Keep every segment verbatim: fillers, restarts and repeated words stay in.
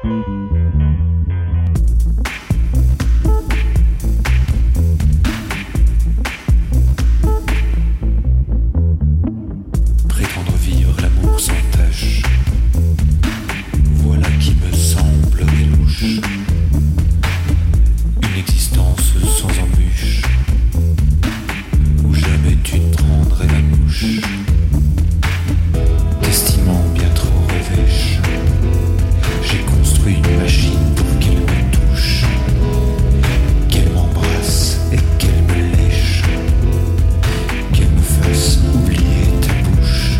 Prétendre vivre l'amour sans tâche, voilà qui me semblerait louche. Une existence sans embûche, où jamais tu ne prendrais la mouche. T'estimant bien trop revêche, j'ai construit une machine pour qu'elle me touche, qu'elle m'embrasse et qu'elle me lèche, qu'elle me fasse oublier ta bouche.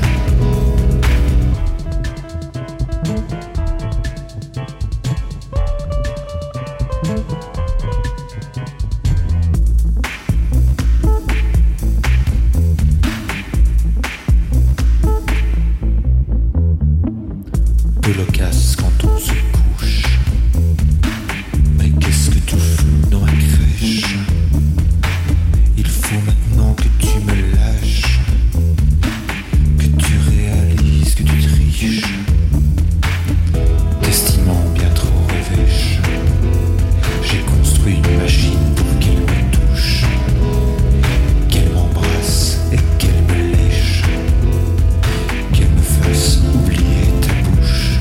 Peu loquace quand on se couche, mais qu'est-ce que tu fous dans ma crèche? Il faut maintenant que tu me lâches, que tu réalises que tu triches, t'estimant bien trop revêche. J'ai construit une machine pour qu'elle me touche, qu'elle m'embrasse et qu'elle me lèche, qu'elle me fasse oublier ta bouche.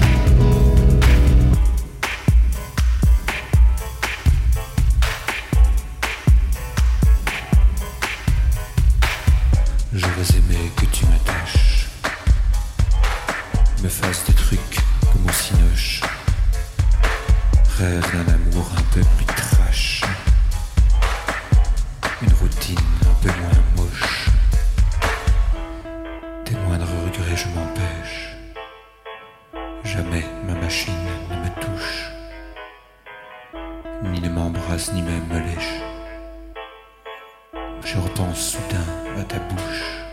J'aurais aimé que tu m'attaches, me fasses des trucs comme au cinoche, rêve d'un amour un peu plus trash, une routine un peu moins moche. Tes moindres regrets je m'empêche, jamais ma machine ne me touche, ni ne m'embrasse ni même me lèche. Je repense soudain à ta bouche.